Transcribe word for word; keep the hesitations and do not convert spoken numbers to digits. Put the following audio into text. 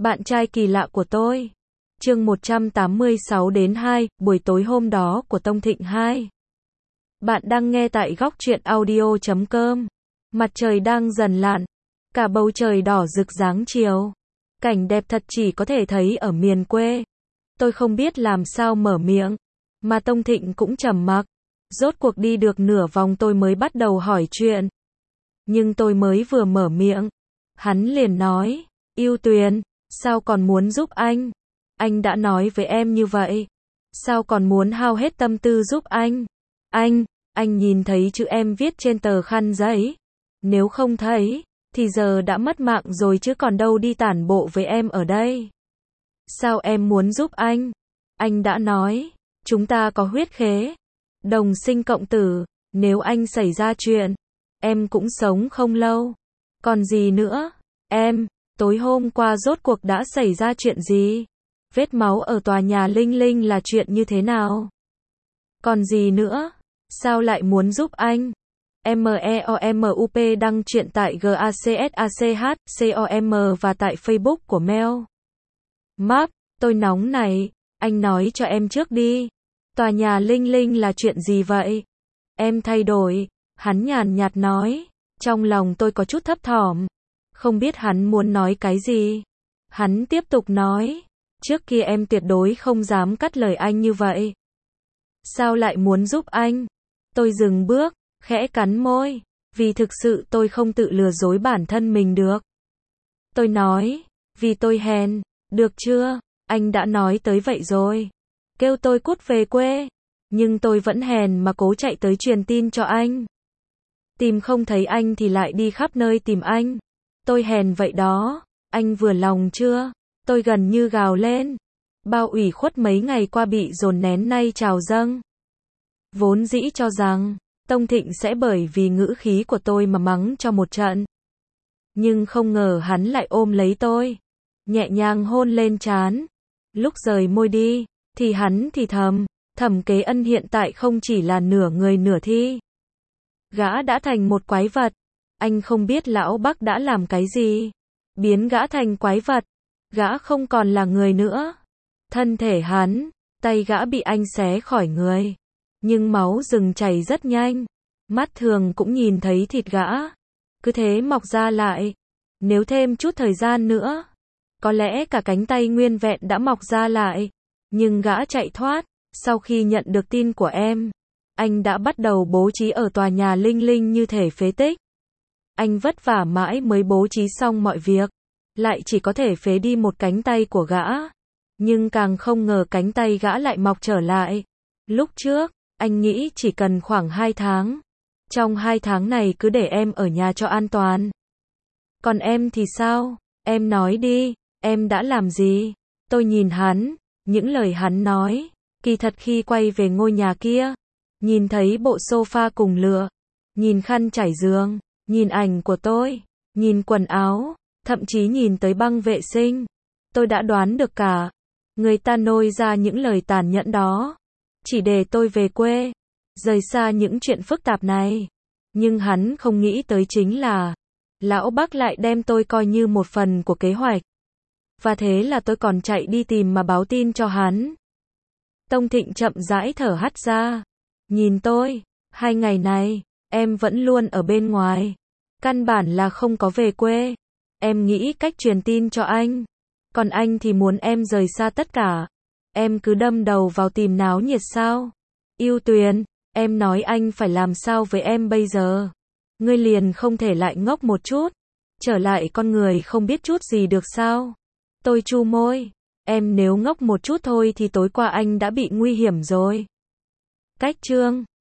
Bạn trai kỳ lạ của tôi. Chương một trăm tám mươi sáu đến hai, buổi tối hôm đó của Tông Thịnh hai. Bạn đang nghe tại góc truyện audio chấm com. Mặt trời đang dần lặn, cả bầu trời đỏ rực dáng chiều. Cảnh đẹp thật chỉ có thể thấy ở miền quê. Tôi không biết làm sao mở miệng, mà Tông Thịnh cũng trầm mặc. Rốt cuộc đi được nửa vòng tôi mới bắt đầu hỏi chuyện. Nhưng tôi mới vừa mở miệng, hắn liền nói, Yêu Tuyền, sao còn muốn giúp anh? Anh đã nói với em như vậy. Sao còn muốn hao hết tâm tư giúp anh? Anh, anh nhìn thấy chữ em viết trên tờ khăn giấy. Nếu không thấy, thì giờ đã mất mạng rồi chứ còn đâu đi tản bộ với em ở đây. Sao em muốn giúp anh? Anh đã nói, chúng ta có huyết khế, đồng sinh cộng tử, nếu anh xảy ra chuyện, em cũng sống không lâu. Còn gì nữa? Em, tối hôm qua rốt cuộc đã xảy ra chuyện gì? Vết máu ở tòa nhà Linh Linh là chuyện như thế nào? Còn gì nữa? Sao lại muốn giúp anh? MEOMUP đăng chuyện tại GACSACH.com và tại Facebook của Mel. Map, tôi nóng này, anh nói cho em trước đi. Tòa nhà Linh Linh là chuyện gì vậy? Em thay đổi, hắn nhàn nhạt nói. Trong lòng tôi có chút thấp thỏm, không biết hắn muốn nói cái gì. Hắn tiếp tục nói, trước kia em tuyệt đối không dám cắt lời anh như vậy. Sao lại muốn giúp anh? Tôi dừng bước, khẽ cắn môi, vì thực sự tôi không tự lừa dối bản thân mình được. Tôi nói, vì tôi hèn, được chưa? Anh đã nói tới vậy rồi. Kêu tôi cút về quê, nhưng tôi vẫn hèn mà cố chạy tới truyền tin cho anh. Tìm không thấy anh thì lại đi khắp nơi tìm anh. Tôi hèn vậy đó, anh vừa lòng chưa? Tôi gần như gào lên. Bao ủy khuất mấy ngày qua bị dồn nén nay trào dâng. Vốn dĩ cho rằng, Tông Thịnh sẽ bởi vì ngữ khí của tôi mà mắng cho một trận. Nhưng không ngờ hắn lại ôm lấy tôi, nhẹ nhàng hôn lên trán. Lúc rời môi đi, thì hắn thì thầm, Thẩm Kế Ân hiện tại không chỉ là nửa người nửa thi. Gã đã thành một quái vật. Anh không biết lão Bắc đã làm cái gì, biến gã thành quái vật. Gã không còn là người nữa. Thân thể hắn, tay gã bị anh xé khỏi người, nhưng máu dừng chảy rất nhanh. Mắt thường cũng nhìn thấy thịt gã, cứ thế mọc ra lại. Nếu thêm chút thời gian nữa, có lẽ cả cánh tay nguyên vẹn đã mọc ra lại. Nhưng gã chạy thoát. Sau khi nhận được tin của em, anh đã bắt đầu bố trí ở tòa nhà Linh Linh như thể phế tích. Anh vất vả mãi mới bố trí xong mọi việc, lại chỉ có thể phế đi một cánh tay của gã. Nhưng càng không ngờ cánh tay gã lại mọc trở lại. Lúc trước, anh nghĩ chỉ cần khoảng hai tháng. Trong hai tháng này cứ để em ở nhà cho an toàn. Còn em thì sao? Em nói đi, em đã làm gì? Tôi nhìn hắn, những lời hắn nói. Kỳ thật khi quay về ngôi nhà kia, nhìn thấy bộ sofa cùng lựa, nhìn khăn trải giường, nhìn ảnh của tôi, nhìn quần áo, thậm chí nhìn tới băng vệ sinh, tôi đã đoán được cả. Người ta nôi ra những lời tàn nhẫn đó, chỉ để tôi về quê, rời xa những chuyện phức tạp này. Nhưng hắn không nghĩ tới chính là, lão Bắc lại đem tôi coi như một phần của kế hoạch. Và thế là tôi còn chạy đi tìm mà báo tin cho hắn. Tông Thịnh chậm rãi thở hắt ra. Nhìn tôi, hai ngày này, em vẫn luôn ở bên ngoài. Căn bản là không có về quê. Em nghĩ cách truyền tin cho anh. Còn anh thì muốn em rời xa tất cả. Em cứ đâm đầu vào tìm náo nhiệt sao? Yêu Tuyền, em nói anh phải làm sao với em bây giờ? Ngươi liền không thể lại ngốc một chút, trở lại con người không biết chút gì được sao? Tôi chu môi. Em nếu ngốc một chút thôi thì tối qua anh đã bị nguy hiểm rồi. Cách chương